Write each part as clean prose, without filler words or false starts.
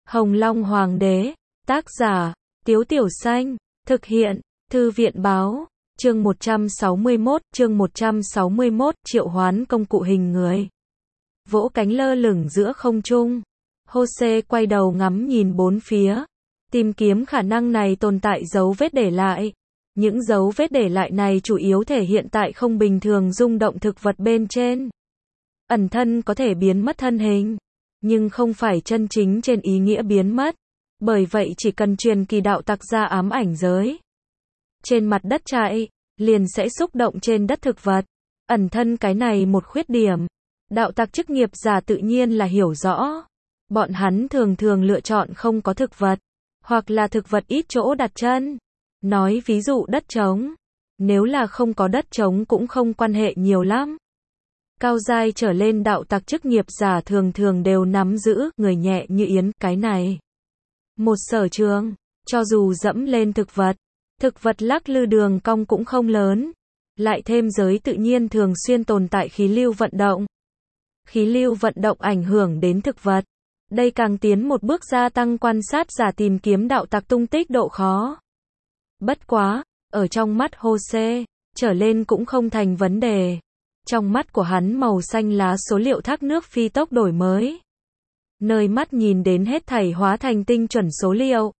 Hồng Long Hoàng đế, tác giả, Tiếu Tiểu Xanh, thực hiện, Thư viện báo, chương 161, triệu hoán công cụ hình người. Vỗ cánh lơ lửng giữa không trung. Jose quay đầu ngắm nhìn bốn phía, tìm kiếm khả năng này tồn tại dấu vết để lại. Những dấu vết để lại này chủ yếu thể hiện tại không bình thường rung động thực vật bên trên. Ẩn thân có thể biến mất thân hình, nhưng không phải chân chính trên ý nghĩa biến mất. Bởi vậy chỉ cần truyền kỳ đạo tặc ra ám ảnh giới, trên mặt đất chạy, liền sẽ xúc động trên đất thực vật. Ẩn thân cái này một khuyết điểm. Đạo tặc chức nghiệp giả tự nhiên là hiểu rõ. Bọn hắn thường thường lựa chọn không có thực vật, hoặc là thực vật ít chỗ đặt chân. Nói ví dụ đất trống. Nếu là không có đất trống cũng không quan hệ nhiều lắm. Cao giai trở lên đạo tặc chức nghiệp giả thường thường đều nắm giữ người nhẹ như yến cái này. Một sở trường, cho dù dẫm lên thực vật lắc lư đường cong cũng không lớn. Lại thêm giới tự nhiên thường xuyên tồn tại khí lưu vận động. Khí lưu vận động ảnh hưởng đến thực vật. Đây càng tiến một bước gia tăng quan sát giả tìm kiếm đạo tặc tung tích độ khó. Bất quá, ở trong mắt Jose, trở lên cũng không thành vấn đề. Trong mắt của hắn màu xanh lá số liệu thác nước phi tốc đổi mới. Nơi mắt nhìn đến hết thảy hóa thành tinh chuẩn số liệu.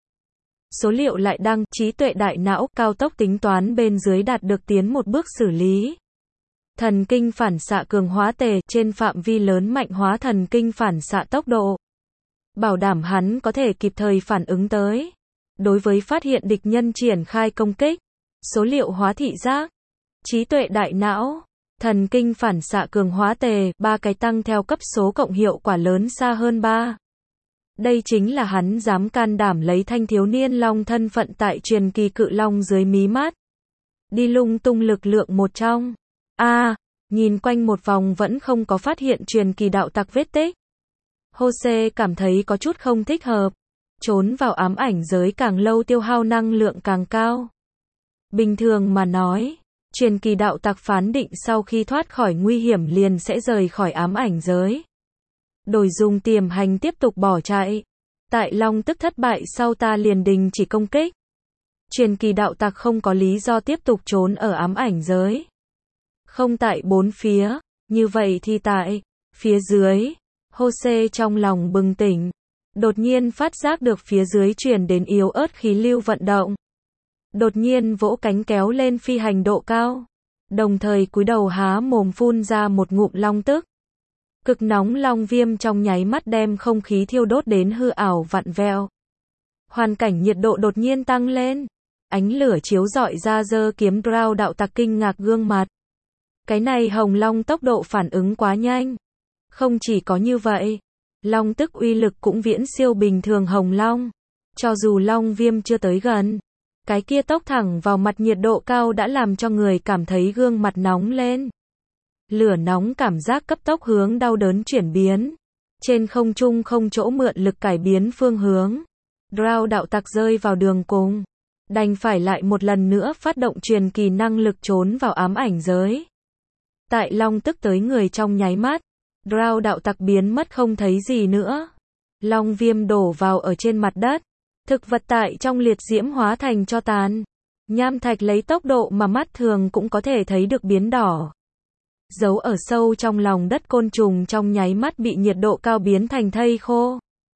Số liệu lại đang trí tuệ đại não cao tốc tính toán bên dưới đạt được tiến một bước xử lý. Thần kinh phản xạ cường hóa tề trên phạm vi lớn mạnh hóa thần kinh phản xạ tốc độ. Bảo đảm hắn có thể kịp thời phản ứng tới. Đối với phát hiện địch nhân triển khai công kích. Số liệu hóa thị giác. Trí tuệ đại não. Thần kinh phản xạ cường hóa tề, ba cái tăng theo cấp số cộng hiệu quả lớn xa hơn 3. Đây chính là hắn dám can đảm lấy thanh thiếu niên long thân phận tại truyền kỳ cự long dưới mí mắt. Đi lung tung lực lượng một trong. Nhìn quanh một vòng vẫn không có phát hiện truyền kỳ đạo tặc vết tích. Jose cảm thấy có chút không thích hợp. Trốn vào ám ảnh giới càng lâu tiêu hao năng lượng càng cao. Bình thường mà nói, truyền kỳ đạo tặc phán định sau khi thoát khỏi nguy hiểm liền sẽ rời khỏi ám ảnh giới. Đổi dùng tiềm hành tiếp tục bỏ chạy. Tại long tức thất bại sau ta liền đình chỉ công kích. Truyền kỳ đạo tặc không có lý do tiếp tục trốn ở ám ảnh giới. Không tại bốn phía, như vậy thì tại phía dưới. Jose trong lòng bừng tỉnh. Đột nhiên phát giác được phía dưới truyền đến yếu ớt khí lưu vận động. Đột nhiên vỗ cánh kéo lên phi hành độ cao. Đồng thời cúi đầu há mồm phun ra một ngụm long tức. Cực nóng long viêm trong nháy mắt đem không khí thiêu đốt đến hư ảo vặn vẹo. Hoàn cảnh nhiệt độ đột nhiên tăng lên. Ánh lửa chiếu rọi ra giơ kiếm Drow đạo tặc kinh ngạc gương mặt. Cái này hồng long tốc độ phản ứng quá nhanh. Không chỉ có như vậy, long tức uy lực cũng viễn siêu bình thường hồng long. Cho dù long viêm chưa tới gần, cái kia tốc thẳng vào mặt nhiệt độ cao đã làm cho người cảm thấy gương mặt nóng lên. Lửa nóng cảm giác cấp tốc hướng đau đớn chuyển biến. Trên không trung không chỗ mượn lực cải biến phương hướng. Drow đạo tặc rơi vào đường cùng. Đành phải lại một lần nữa phát động truyền kỳ năng lực trốn vào ám ảnh giới. Tại long tức tới người trong nháy mắt. Drow đạo tặc biến mất không thấy gì nữa. Long viêm đổ vào ở trên mặt đất. Thực vật tại trong liệt diễm hóa thành tro tàn. Nham thạch lấy tốc độ mà mắt thường cũng có thể thấy được biến đỏ. Giấu ở sâu trong lòng đất côn trùng trong nháy mắt bị nhiệt độ cao biến thành thây khô.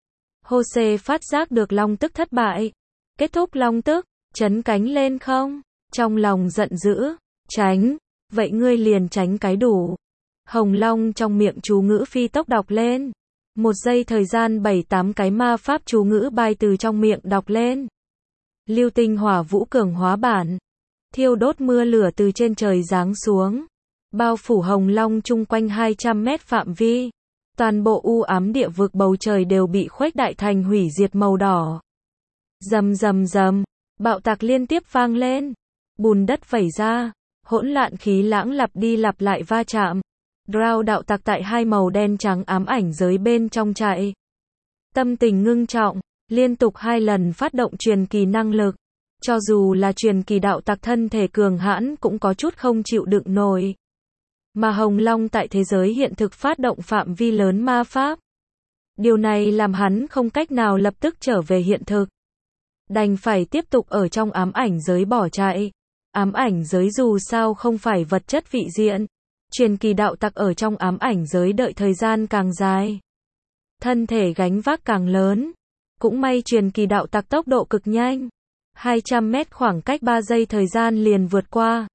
Jose phát giác được long tức thất bại. Kết thúc long tức, chấn cánh lên không? Trong lòng giận dữ. Tránh. Vậy ngươi liền tránh cái đủ. Hồng long trong miệng chú ngữ phi tốc đọc lên. Một giây thời gian 7-8 cái ma pháp chú ngữ bay từ trong miệng đọc lên. Lưu tinh hỏa vũ cường hóa bản. Thiêu đốt mưa lửa từ trên trời giáng xuống. Bao phủ hồng long chung quanh 200 mét phạm vi. Toàn bộ u ám địa vực bầu trời đều bị khuếch đại thành hủy diệt màu đỏ. Rầm rầm rầm. Bạo tạc liên tiếp vang lên. Bùn đất vẩy ra. Hỗn loạn khí lãng lặp đi lặp lại va chạm. Drow đạo tặc tại hai màu đen trắng ám ảnh giới bên trong chạy. Tâm tình ngưng trọng, liên tục 2 lần phát động truyền kỳ năng lực. Cho dù là truyền kỳ đạo tặc thân thể cường hãn cũng có chút không chịu đựng nổi. Mà Hồng Long tại thế giới hiện thực phát động phạm vi lớn ma pháp. Điều này làm hắn không cách nào lập tức trở về hiện thực. Đành phải tiếp tục ở trong ám ảnh giới bỏ chạy. Ám ảnh giới dù sao không phải vật chất vị diện. Truyền kỳ đạo tặc ở trong ám ảnh giới đợi thời gian càng dài, thân thể gánh vác càng lớn. Cũng may truyền kỳ đạo tặc tốc độ cực nhanh. 200 mét khoảng cách 3 giây thời gian liền vượt qua.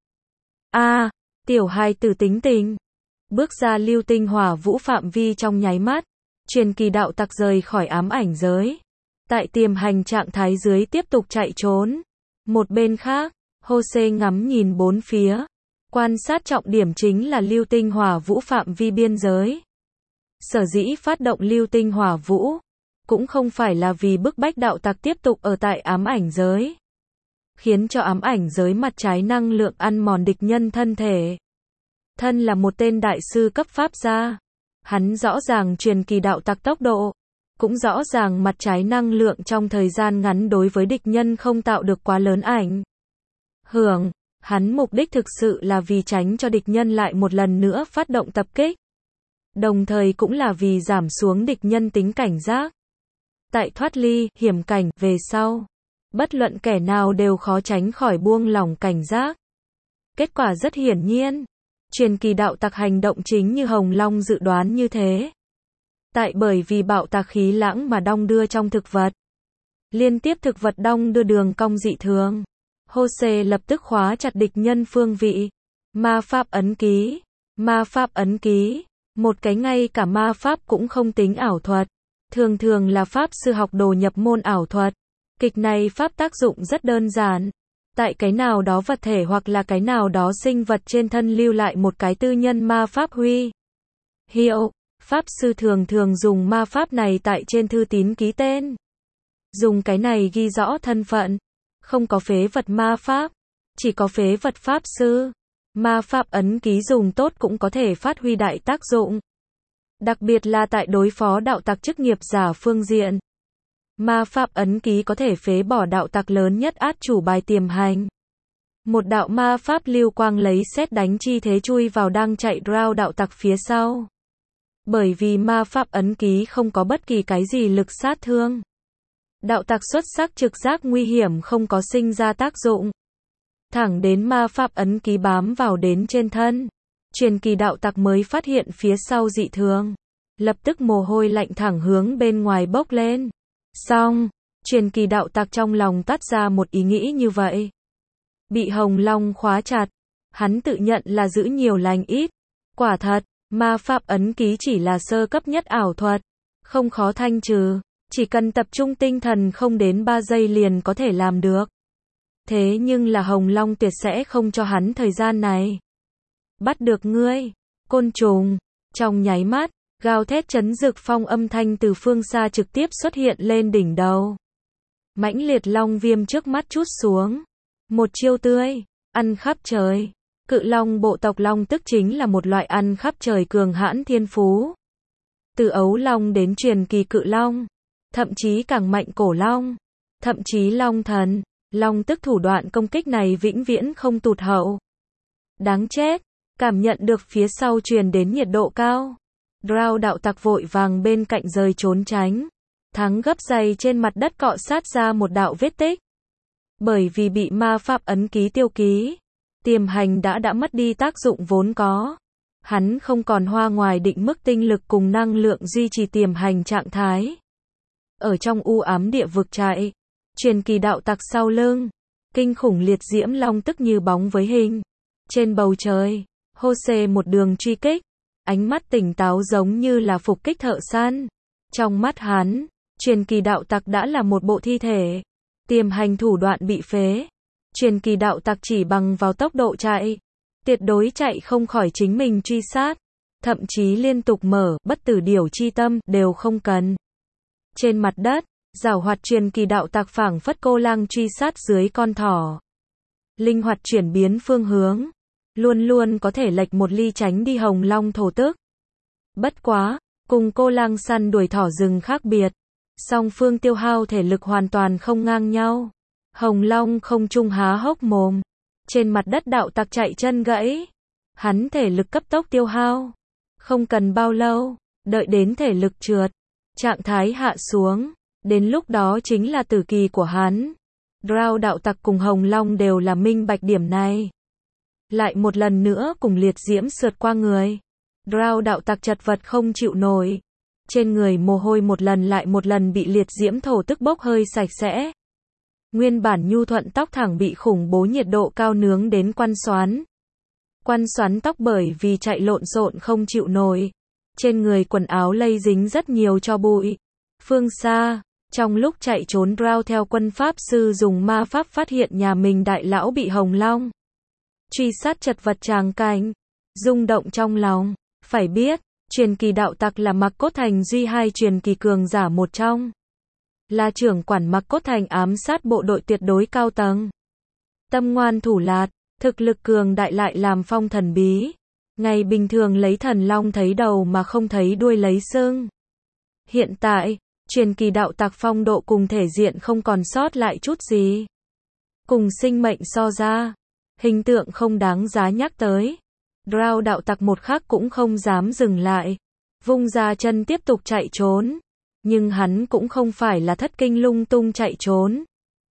Tiểu hài tử tính tình. Bước ra lưu tinh hỏa vũ phạm vi trong nháy mắt. Truyền kỳ đạo tặc rời khỏi ám ảnh giới. Tại tiềm hành trạng thái dưới tiếp tục chạy trốn. Một bên khác, Jose ngắm nhìn bốn phía. Quan sát trọng điểm chính là lưu tinh hỏa vũ phạm vi biên giới. Sở dĩ phát động lưu tinh hỏa vũ, cũng không phải là vì bức bách đạo tặc tiếp tục ở tại ám ảnh giới. Khiến cho ám ảnh giới mặt trái năng lượng ăn mòn địch nhân thân thể. Thân là một tên đại sư cấp pháp gia. Hắn rõ ràng truyền kỳ đạo tặc tốc độ. Cũng rõ ràng mặt trái năng lượng trong thời gian ngắn đối với địch nhân không tạo được quá lớn ảnh hưởng. Hắn mục đích thực sự là vì tránh cho địch nhân lại một lần nữa phát động tập kích. Đồng thời cũng là vì giảm xuống địch nhân tính cảnh giác. Tại thoát ly, hiểm cảnh, về sau. Bất luận kẻ nào đều khó tránh khỏi buông lỏng cảnh giác. Kết quả rất hiển nhiên. Truyền kỳ đạo tặc hành động chính như Hồng Long dự đoán như thế. Tại bởi vì bạo tạc khí lãng mà đong đưa trong thực vật. Liên tiếp thực vật đong đưa đường cong dị thường. Jose lập tức khóa chặt địch nhân phương vị. Ma pháp ấn ký. Ma pháp ấn ký. Một cái ngay cả ma pháp cũng không tính ảo thuật. Thường thường là pháp sư học đồ nhập môn ảo thuật. Kịch này pháp tác dụng rất đơn giản. Tại cái nào đó vật thể hoặc là cái nào đó sinh vật trên thân lưu lại một cái tư nhân ma pháp huy hiệu. Pháp sư thường thường dùng ma pháp này tại trên thư tín ký tên. Dùng cái này ghi rõ thân phận. Không có phế vật ma pháp. Chỉ có phế vật pháp sư. Ma pháp ấn ký dùng tốt cũng có thể phát huy đại tác dụng. Đặc biệt là tại đối phó đạo tặc chức nghiệp giả phương diện. Ma pháp ấn ký có thể phế bỏ đạo tặc lớn nhất át chủ bài tiềm hành. Một đạo ma pháp lưu quang lấy sét đánh chi thế chui vào đang chạy Drow đạo tặc phía sau. Bởi vì ma pháp ấn ký không có bất kỳ cái gì lực sát thương. Đạo tặc xuất sắc trực giác nguy hiểm không có sinh ra tác dụng. Thẳng đến ma pháp ấn ký bám vào đến trên thân. Truyền kỳ đạo tặc mới phát hiện phía sau dị thường. Lập tức mồ hôi lạnh thẳng hướng bên ngoài bốc lên. Xong, truyền kỳ đạo tặc trong lòng toát ra một ý nghĩ như vậy. Bị Hồng Long khóa chặt. Hắn tự nhận là giữ nhiều lành ít. Quả thật, ma pháp ấn ký chỉ là sơ cấp nhất ảo thuật. Không khó thanh trừ. Chỉ cần tập trung tinh thần không đến 3 giây liền có thể làm được. Thế nhưng là Hồng Long tuyệt sẽ không cho hắn thời gian này. Bắt được ngươi, côn trùng. Trong nháy mắt, gào thét chấn dực phong âm thanh từ phương xa trực tiếp xuất hiện lên đỉnh đầu. Mãnh liệt long viêm trước mắt trút xuống. Một chiêu tươi, ăn khắp trời. Cự long bộ tộc long tức chính là một loại ăn khắp trời cường hãn thiên phú. Từ ấu long đến truyền kỳ cự long. Thậm chí càng mạnh cổ long. Thậm chí long thần. Long tức thủ đoạn công kích này vĩnh viễn không tụt hậu. Đáng chết. Cảm nhận được phía sau truyền đến nhiệt độ cao. Drow đạo tặc vội vàng bên cạnh rời trốn tránh. Thắng gấp giày trên mặt đất cọ sát ra một đạo vết tích. Bởi vì bị ma pháp ấn ký tiêu ký. Tiềm hành đã mất đi tác dụng vốn có. Hắn không còn hoa ngoài định mức tinh lực cùng năng lượng duy trì tiềm hành trạng thái. Ở trong u ám địa vực chạy. Truyền kỳ đạo tặc sau lưng. Kinh khủng liệt diễm long tức như bóng với hình. Trên bầu trời. Jose một đường truy kích. Ánh mắt tỉnh táo giống như là phục kích thợ săn. Trong mắt hắn, truyền kỳ đạo tặc đã là một bộ thi thể. Tiềm hành thủ đoạn bị phế. Truyền kỳ đạo tặc chỉ bằng vào tốc độ chạy. Tuyệt đối chạy không khỏi chính mình truy sát. Thậm chí liên tục mở, bất tử điểu chi tâm, đều không cần. Trên mặt đất, giảo hoạt truyền kỳ đạo tặc phảng phất cô lang truy sát dưới con thỏ. Linh hoạt chuyển biến phương hướng. Luôn luôn có thể lệch một ly tránh đi Hồng Long thổ tức. Bất quá, cùng cô lang săn đuổi thỏ rừng khác biệt. Song phương tiêu hao thể lực hoàn toàn không ngang nhau. Hồng Long không trung há hốc mồm. Trên mặt đất đạo tặc chạy chân gãy. Hắn thể lực cấp tốc tiêu hao. Không cần bao lâu, đợi đến thể lực trượt. Trạng thái hạ xuống. Đến lúc đó chính là tử kỳ của hắn. Drow đạo tặc cùng Hồng Long đều là minh bạch điểm này. Lại một lần nữa cùng liệt diễm sượt qua người. Drow đạo tặc chật vật không chịu nổi. Trên người mồ hôi một lần lại một lần bị liệt diễm thổ tức bốc hơi sạch sẽ. Nguyên bản nhu thuận tóc thẳng bị khủng bố nhiệt độ cao nướng đến quăn xoắn. Quăn xoắn tóc bởi vì chạy lộn xộn không chịu nổi. Trên người quần áo lây dính rất nhiều tro bụi. Phương xa, trong lúc chạy trốn Drow theo quân pháp sư dùng ma pháp phát hiện nhà mình đại lão bị Hồng Long truy sát chật vật tràng cảnh. Rung động trong lòng. Phải biết, truyền kỳ đạo tặc là Mạc Cốt Thành duy hai truyền kỳ cường giả một trong. Là trưởng quản Mạc Cốt Thành ám sát bộ đội tuyệt đối cao tầng. Tâm ngoan thủ lạt, thực lực cường đại lại làm phong thần bí. Ngày bình thường lấy thần long thấy đầu mà không thấy đuôi lấy sưng. Hiện tại, truyền kỳ đạo tặc phong độ cùng thể diện không còn sót lại chút gì. Cùng sinh mệnh so ra, hình tượng không đáng giá nhắc tới. Drow đạo tặc một khắc cũng không dám dừng lại. Vung ra chân tiếp tục chạy trốn. Nhưng hắn cũng không phải là thất kinh lung tung chạy trốn.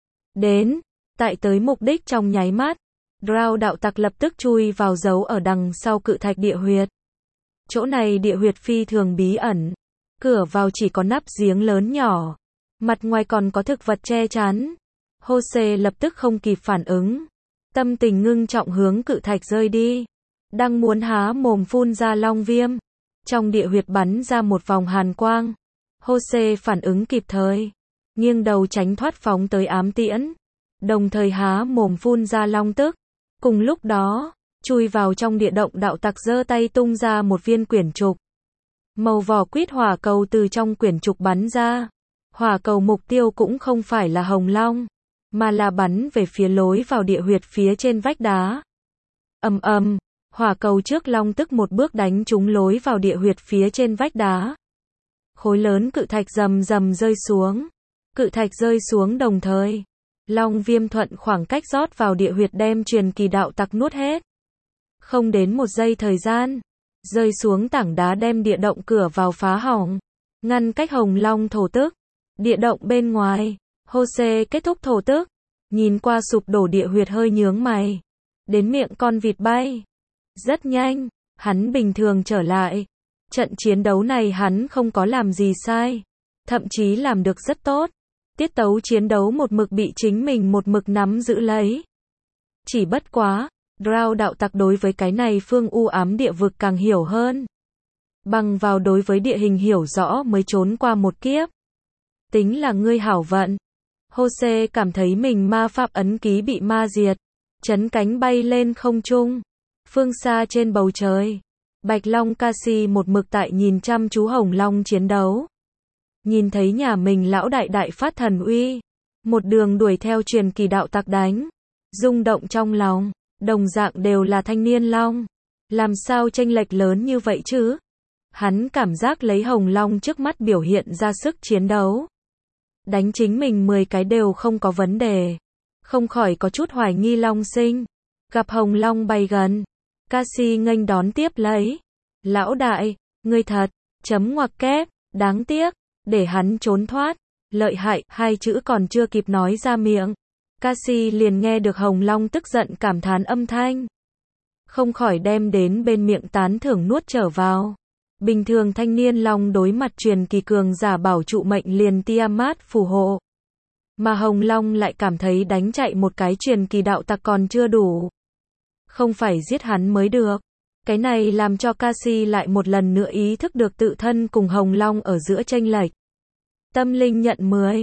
Đến, tại tới mục đích trong nháy mắt. Drow đạo tặc lập tức chui vào giấu ở đằng sau cự thạch địa huyệt. Chỗ này địa huyệt phi thường bí ẩn. Cửa vào chỉ có nắp giếng lớn nhỏ. Mặt ngoài còn có thực vật che chắn. Jose lập tức không kịp phản ứng. Tâm tình ngưng trọng hướng cự thạch rơi đi. Đang muốn há mồm phun ra long viêm. Trong địa huyệt bắn ra một vòng hàn quang. Jose phản ứng kịp thời. Nghiêng đầu tránh thoát phóng tới ám tiễn. Đồng thời há mồm phun ra long tức. Cùng lúc đó, chui vào trong địa động đạo tặc giơ tay tung ra một viên quyển trục. Màu vỏ quýt hỏa cầu từ trong quyển trục bắn ra. Hỏa cầu mục tiêu cũng không phải là Hồng Long, mà là bắn về phía lối vào địa huyệt phía trên vách đá. Ầm ầm, hỏa cầu trước long tức một bước đánh trúng lối vào địa huyệt phía trên vách đá. Khối lớn cự thạch rầm rầm rơi xuống. Cự thạch rơi xuống đồng thời. Long viêm thuận khoảng cách rót vào địa huyệt đem truyền kỳ đạo tặc nuốt hết. Không đến một giây thời gian. Rơi xuống tảng đá đem địa động cửa vào phá hỏng. Ngăn cách Hồng Long thổ tức. Địa động bên ngoài. Jose kết thúc thổ tức. Nhìn qua sụp đổ địa huyệt hơi nhướng mày. Đến miệng con vịt bay. Rất nhanh. Hắn bình thường trở lại. Trận chiến đấu này hắn không có làm gì sai. Thậm chí làm được rất tốt. Tiết tấu chiến đấu một mực bị chính mình một mực nắm giữ lấy. Chỉ bất quá, Drow đạo tặc đối với cái này phương u ám địa vực càng hiểu hơn. Bằng vào đối với địa hình hiểu rõ mới trốn qua một kiếp. Tính là ngươi hảo vận. Jose cảm thấy mình ma pháp ấn ký bị ma diệt. Chấn cánh bay lên không trung. Phương xa trên bầu trời. Bạch Long Cassie một mực tại nhìn chăm chú Hồng Long chiến đấu. Nhìn thấy nhà mình lão đại đại phát thần uy. Một đường đuổi theo truyền kỳ đạo tặc đánh. Rung động trong lòng. Đồng dạng đều là thanh niên long. Làm sao chênh lệch lớn như vậy chứ? Hắn cảm giác lấy Hồng Long trước mắt biểu hiện ra sức chiến đấu. Đánh chính mình 10 cái đều không có vấn đề. Không khỏi có chút hoài nghi Long sinh. Gặp Hồng Long bay gần. Cassie nghênh đón tiếp lấy. Lão đại, ngươi thật, chấm ngoặc kép, đáng tiếc, để hắn trốn thoát. Lợi hại, hai chữ còn chưa kịp nói ra miệng. Cassie liền nghe được Hồng Long tức giận cảm thán âm thanh. Không khỏi đem đến bên miệng tán thưởng nuốt trở vào. Bình thường thanh niên long đối mặt truyền kỳ cường giả bảo trụ mệnh liền Tiamat phù hộ. Mà Hồng Long lại cảm thấy đánh chạy một cái truyền kỳ đạo tặc còn chưa đủ. Không phải giết hắn mới được. Cái này làm cho Cassie lại một lần nữa ý thức được tự thân cùng Hồng Long ở giữa chênh lệch. Tâm linh nhận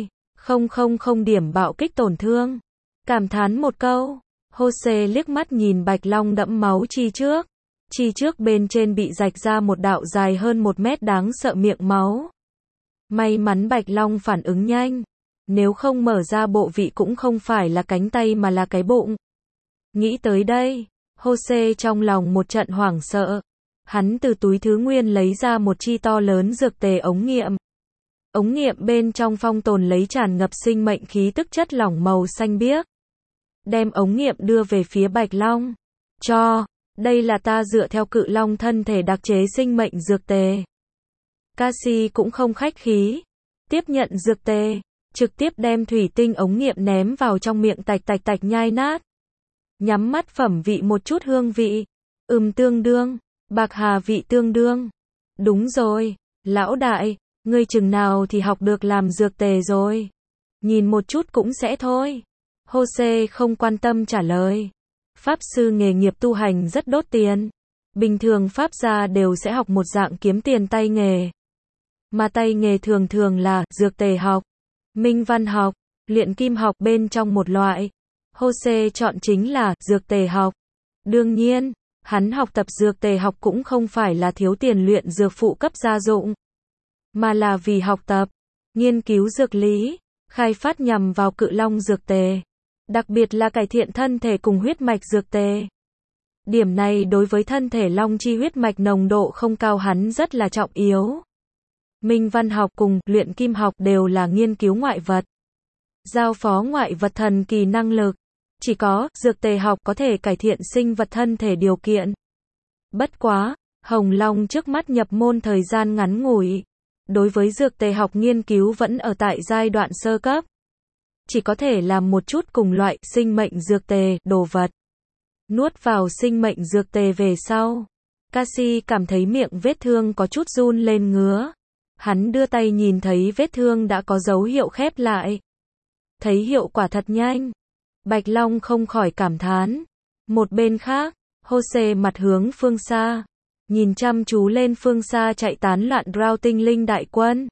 10,000 điểm bạo kích tổn thương. Cảm thán một câu. Jose liếc mắt nhìn Bạch Long đẫm máu chi trước. Chi trước bên trên bị rạch ra một đạo dài hơn 1 mét đáng sợ miệng máu. May mắn Bạch Long phản ứng nhanh. Nếu không mở ra bộ vị cũng không phải là cánh tay mà là cái bụng. Nghĩ tới đây, Jose trong lòng một trận hoảng sợ. Hắn từ túi thứ nguyên lấy ra một chi to lớn dược tề ống nghiệm. Ống nghiệm bên trong phong tồn lấy tràn ngập sinh mệnh khí tức chất lỏng màu xanh biếc. Đem ống nghiệm đưa về phía Bạch Long. Đây là ta dựa theo cự long thân thể đặc chế sinh mệnh dược tề. Cassie cũng không khách khí. Tiếp nhận dược tề, trực tiếp đem thủy tinh ống nghiệm ném vào trong miệng tạch tạch tạch nhai nát. Nhắm mắt phẩm vị một chút hương vị. Tương đương. Bạc hà vị tương đương. Đúng rồi, lão đại, ngươi chừng nào thì học được làm dược tề rồi. Nhìn một chút cũng sẽ thôi. Jose không quan tâm trả lời. Pháp sư nghề nghiệp tu hành rất đốt tiền. Bình thường pháp gia đều sẽ học một dạng kiếm tiền tay nghề. Mà tay nghề thường thường là dược tề học, minh văn học, luyện kim học bên trong một loại. Jose chọn chính là dược tề học. Đương nhiên, hắn học tập dược tề học cũng không phải là thiếu tiền luyện dược phụ cấp gia dụng, mà là vì học tập, nghiên cứu dược lý, khai phát nhằm vào cự long dược tề, đặc biệt là cải thiện thân thể cùng huyết mạch dược tề. Điểm này đối với thân thể long chi huyết mạch nồng độ không cao hắn rất là trọng yếu. Minh văn học cùng luyện kim học đều là nghiên cứu ngoại vật, giao phó ngoại vật thần kỳ năng lực. Chỉ có dược tề học có thể cải thiện sinh vật thân thể điều kiện. Bất quá, Hồng Long trước mắt nhập môn thời gian ngắn ngủi, đối với dược tề học nghiên cứu vẫn ở tại giai đoạn sơ cấp. Chỉ có thể làm một chút cùng loại sinh mệnh dược tề, đồ vật. Nuốt vào sinh mệnh dược tề về sau, Cassie cảm thấy miệng vết thương có chút run lên ngứa. Hắn đưa tay nhìn thấy vết thương đã có dấu hiệu khép lại. Thấy hiệu quả thật nhanh. Bạch Long không khỏi cảm thán. Một bên khác, Jose mặt hướng phương xa, nhìn chăm chú lên phương xa chạy tán loạn Drow tinh linh đại quân.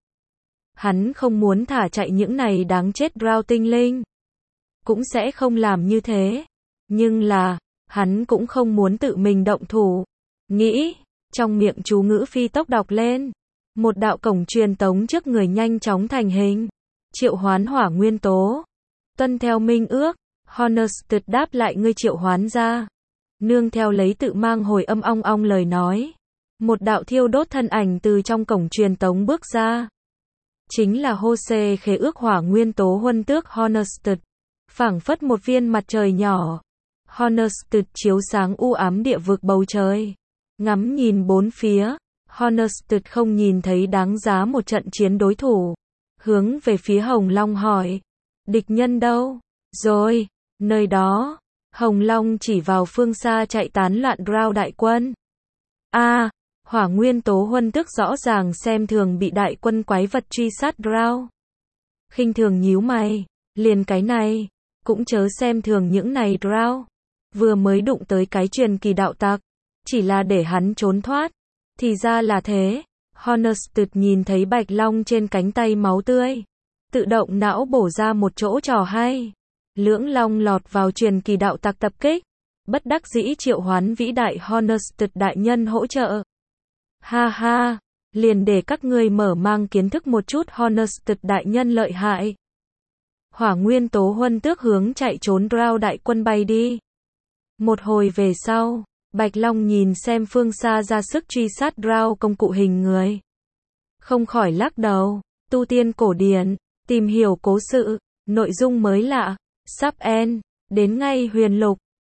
Hắn không muốn thả chạy những này đáng chết Drow tinh linh. Cũng sẽ không làm như thế. Nhưng là, hắn cũng không muốn tự mình động thủ. Nghĩ, trong miệng chú ngữ phi tốc đọc lên. Một đạo cổng truyền tống trước người nhanh chóng thành hình. Triệu hoán hỏa nguyên tố. Tuân theo minh ước. Honested đáp lại ngươi triệu hoán ra. Nương theo lấy tự mang hồi âm ong ong lời nói. Một đạo thiêu đốt thân ảnh từ trong cổng truyền tống bước ra. Chính là Jose khế ước hỏa nguyên tố huân tước Honested. Phảng phất một viên mặt trời nhỏ. Honested chiếu sáng u ám địa vực bầu trời. Ngắm nhìn bốn phía. Honested không nhìn thấy đáng giá một trận chiến đối thủ. Hướng về phía Hồng Long hỏi. Địch nhân đâu? Rồi, nơi đó. Hồng Long chỉ vào phương xa chạy tán loạn Drow đại quân. Hỏa nguyên tố huân tước rõ ràng xem thường bị đại quân quái vật truy sát Drow. Khinh thường nhíu mày. Liền cái này, cũng chớ xem thường những này Drow. Vừa mới đụng tới cái truyền kỳ đạo tặc. Chỉ là để hắn trốn thoát. Thì ra là thế. Honested nhìn thấy Bạch Long trên cánh tay máu tươi. Tự động não bổ ra một chỗ trò hay. Lưỡng Long lọt vào truyền kỳ đạo tặc tập kích. Bất đắc dĩ triệu hoán vĩ đại Honested đại nhân hỗ trợ. Ha ha, liền để các ngươi mở mang kiến thức một chút Honested đại nhân lợi hại. Hỏa nguyên tố huân tước hướng chạy trốn Drow đại quân bay đi. Một hồi về sau, Bạch Long nhìn xem phương xa ra sức truy sát Drow công cụ hình người. Không khỏi lắc đầu. Tu tiên cổ điển, tìm hiểu cố sự, nội dung mới lạ, sắp end, đến ngay huyền lục.